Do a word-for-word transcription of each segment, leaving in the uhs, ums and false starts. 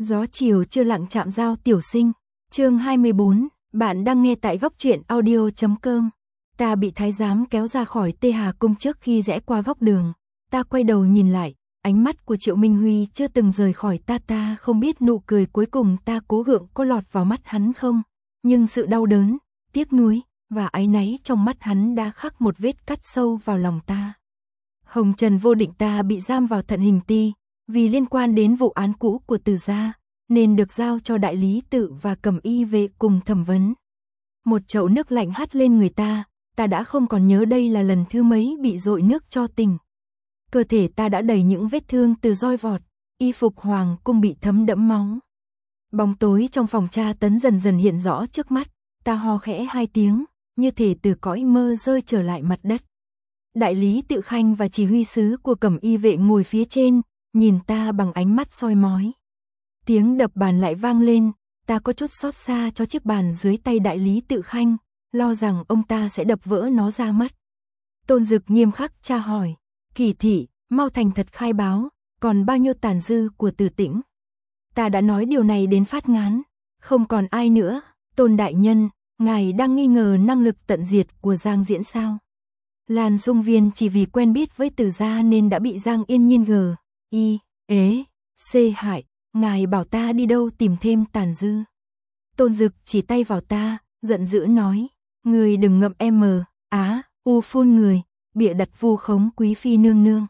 Gió chiều chưa lặng chạm dao tiểu sinh. Chương hai mươi bốn, bạn đang nghe tại góc truyện audio chấm com. Ta bị thái giám kéo ra khỏi Tê Hà cung trước khi rẽ qua góc đường. Ta quay đầu nhìn lại, ánh mắt của Triệu Minh Huy chưa từng rời khỏi ta. Ta không biết nụ cười cuối cùng ta cố gượng có lọt vào mắt hắn không, nhưng sự đau đớn, tiếc nuối và áy náy trong mắt hắn đã khắc một vết cắt sâu vào lòng ta. Hồng trần vô định, ta bị giam vào Thận Hình Ti vì liên quan đến vụ án cũ của Từ gia, nên được giao cho đại lý tự và Cẩm Y vệ cùng thẩm vấn. Một chậu nước lạnh hắt lên người ta, ta đã không còn nhớ đây là lần thứ mấy bị dội nước cho tỉnh. Cơ thể ta đã đầy những vết thương từ roi vọt, y phục hoàng cung bị thấm đẫm máu. Bóng tối trong phòng tra tấn dần dần hiện rõ trước mắt, ta ho khẽ hai tiếng, như thể từ cõi mơ rơi trở lại mặt đất. Đại lý Tự Khanh và chỉ huy sứ của Cẩm Y vệ ngồi phía trên, nhìn ta bằng ánh mắt soi mói. Tiếng đập bàn lại vang lên, ta có chút xót xa cho chiếc bàn dưới tay đại lý Tự Khanh, lo rằng ông ta sẽ đập vỡ nó ra mất. Tôn Dực nghiêm khắc tra hỏi, Kỳ thị, mau thành thật khai báo, còn bao nhiêu tàn dư của Từ Tĩnh? Ta đã nói điều này đến phát ngán, không còn ai nữa. Tôn đại nhân, ngài đang nghi ngờ năng lực tận diệt của Giang Diễn sao? Lan Dung Viên chỉ vì quen biết với Từ gia nên đã bị Giang Yên Nhiên gờ, y, ế, xê hại, ngài bảo ta đi đâu tìm thêm tàn dư? Tôn Dực chỉ tay vào ta, giận dữ nói, người đừng ngậm em á, u phun người, bịa đặt vu khống quý phi nương nương.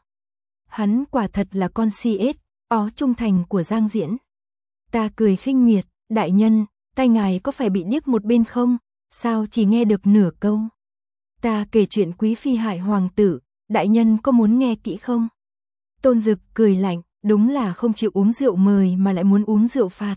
Hắn quả thật là con si ết, ó trung thành của Giang Diễn. Ta cười khinh miệt, đại nhân, tay ngài có phải bị điếc một bên không? Sao chỉ nghe được nửa câu? Ta kể chuyện quý phi hại hoàng tử, đại nhân có muốn nghe kỹ không? Tôn Dực cười lạnh, đúng là không chịu uống rượu mời mà lại muốn uống rượu phạt.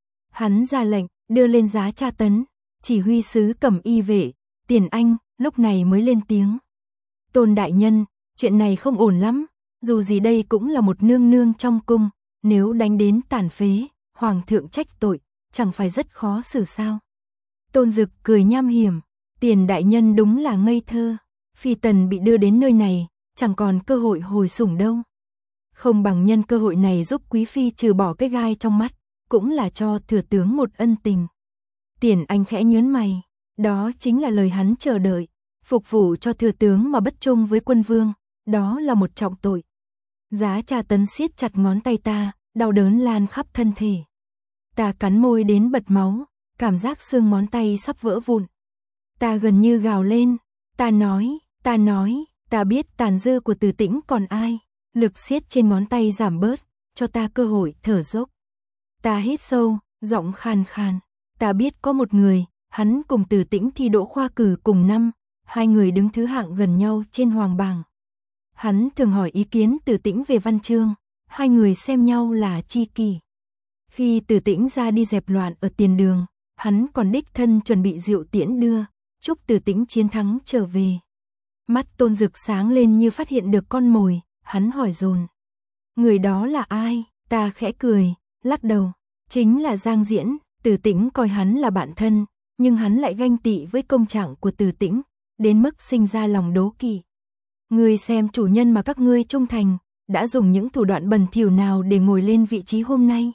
Hắn ra lệnh, đưa lên giá tra tấn, chỉ huy sứ Cẩm Y vệ, Tiền Anh, lúc này mới lên tiếng. Tôn đại nhân, chuyện này không ổn lắm, dù gì đây cũng là một nương nương trong cung, nếu đánh đến tàn phế, hoàng thượng trách tội, chẳng phải rất khó xử sao? Tôn Dực cười nham hiểm, Tiền đại nhân đúng là ngây thơ, phi tần bị đưa đến nơi này, chẳng còn cơ hội hồi sủng đâu. Không bằng nhân cơ hội này giúp quý phi trừ bỏ cái gai trong mắt, cũng là cho thừa tướng một ân tình. Tiền Anh khẽ nhướng mày, đó chính là lời hắn chờ đợi, phục vụ cho thừa tướng mà bất trung với quân vương, đó là một trọng tội. Giá tra tấn siết chặt ngón tay ta, đau đớn lan khắp thân thể. Ta cắn môi đến bật máu, cảm giác xương ngón tay sắp vỡ vụn. Ta gần như gào lên, ta nói, ta nói, ta biết tàn dư của Từ Tĩnh còn ai. Lực siết trên ngón tay giảm bớt, cho ta cơ hội thở dốc. Ta hít sâu, giọng khàn khàn. Ta biết có một người, hắn cùng Từ Tĩnh thi đỗ khoa cử cùng năm, hai người đứng thứ hạng gần nhau trên hoàng bảng. Hắn thường hỏi ý kiến Từ Tĩnh về văn chương, hai người xem nhau là tri kỷ. Khi Từ Tĩnh ra đi dẹp loạn ở tiền đường, hắn còn đích thân chuẩn bị rượu tiễn đưa, chúc Từ Tĩnh chiến thắng trở về. Mắt Tôn Dực sáng lên như phát hiện được con mồi. Hắn hỏi dồn, người đó là ai? Ta khẽ cười, lắc đầu, chính là Giang Diễn. Từ Tĩnh coi hắn là bạn thân, nhưng hắn lại ganh tị với công trạng của Từ Tĩnh, đến mức sinh ra lòng đố kỵ. Ngươi xem chủ nhân mà các ngươi trung thành, đã dùng những thủ đoạn bẩn thỉu nào để ngồi lên vị trí hôm nay?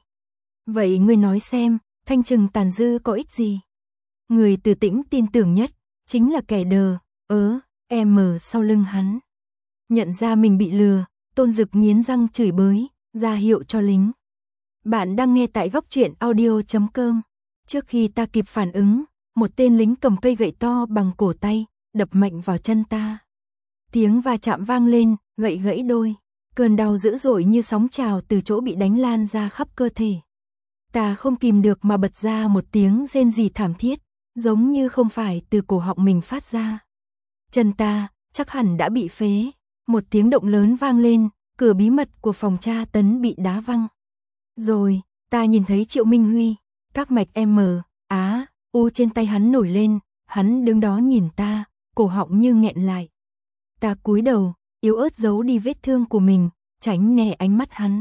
Vậy ngươi nói xem, thanh trừng tàn dư có ích gì? Người Từ Tĩnh tin tưởng nhất, chính là kẻ đờ, ớ, em sau lưng hắn. Nhận ra mình bị lừa, Tôn Dực nghiến răng chửi bới, ra hiệu cho lính. Bạn đang nghe tại góc truyện audio chấm com. Trước khi ta kịp phản ứng, một tên lính cầm cây gậy to bằng cổ tay, đập mạnh vào chân ta. Tiếng va chạm vang lên, gậy gãy đôi. Cơn đau dữ dội như sóng trào từ chỗ bị đánh lan ra khắp cơ thể. Ta không kìm được mà bật ra một tiếng rên rỉ thảm thiết, giống như không phải từ cổ họng mình phát ra. Chân ta, chắc hẳn đã bị phế. Một tiếng động lớn vang lên, cửa bí mật của phòng tra tấn bị đá văng. Rồi, ta nhìn thấy Triệu Minh Huy, các mạch M, á, u trên tay hắn nổi lên, hắn đứng đó nhìn ta, cổ họng như nghẹn lại. Ta cúi đầu, yếu ớt giấu đi vết thương của mình, tránh né ánh mắt hắn.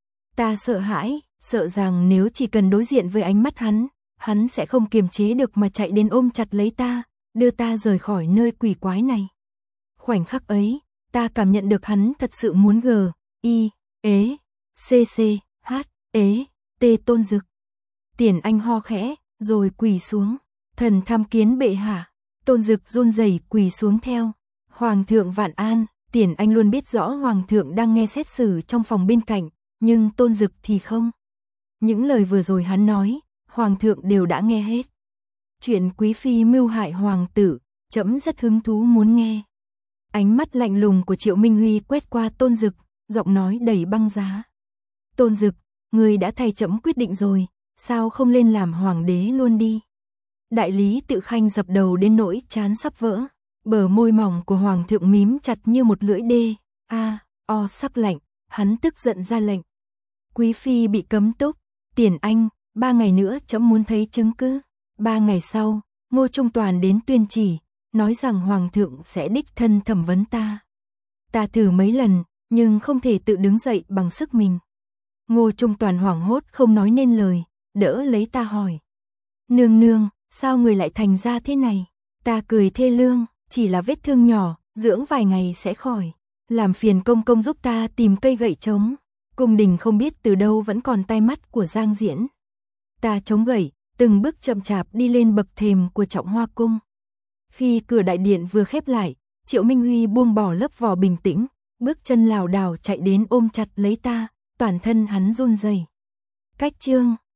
Ta sợ hãi, sợ rằng nếu chỉ cần đối diện với ánh mắt hắn, hắn sẽ không kiềm chế được mà chạy đến ôm chặt lấy ta, đưa ta rời khỏi nơi quỷ quái này. Khoảnh khắc ấy, ta cảm nhận được hắn thật sự muốn g, i, ế, c c, h, ế, Tê Tôn Dực. Tiền Anh ho khẽ, rồi quỳ xuống. Thần tham kiến bệ hạ. Tôn Dực run rẩy quỳ xuống theo. Hoàng thượng vạn an. Tiền Anh luôn biết rõ Hoàng thượng đang nghe xét xử trong phòng bên cạnh, nhưng Tôn Dực thì không. Những lời vừa rồi hắn nói, Hoàng thượng đều đã nghe hết. Chuyện quý phi mưu hại hoàng tử, trẫm rất hứng thú muốn nghe. Ánh mắt lạnh lùng của Triệu Minh Huy quét qua Tôn Dực, giọng nói đầy băng giá. Tôn Dực, ngươi đã thay trẫm quyết định rồi, sao không lên làm hoàng đế luôn đi? Đại lý Tự Khanh dập đầu đến nỗi trán sắp vỡ, bờ môi mỏng của hoàng thượng mím chặt như một lưỡi đê, a, o sắc lạnh, hắn tức giận ra lệnh. Quý phi bị cấm túc, Tiền Anh, ba ngày nữa trẫm muốn thấy chứng cứ. Ba ngày sau, Ngô Trung Toàn đến tuyên chỉ, nói rằng hoàng thượng sẽ đích thân thẩm vấn ta. Ta thử mấy lần, nhưng không thể tự đứng dậy bằng sức mình. Ngô Trung Toàn hoảng hốt không nói nên lời, đỡ lấy ta hỏi. Nương nương, sao người lại thành ra thế này? Ta cười thê lương, chỉ là vết thương nhỏ, dưỡng vài ngày sẽ khỏi. Làm phiền công công giúp ta tìm cây gậy trống. Cung đình không biết từ đâu vẫn còn tai mắt của Giang Diễn. Ta chống gậy, từng bước chậm chạp đi lên bậc thềm của Trọng Hoa cung. Khi cửa đại điện vừa khép lại, Triệu Minh Huy buông bỏ lớp vỏ bình tĩnh, bước chân lảo đảo chạy đến ôm chặt lấy ta, toàn thân hắn run rẩy. Cách chương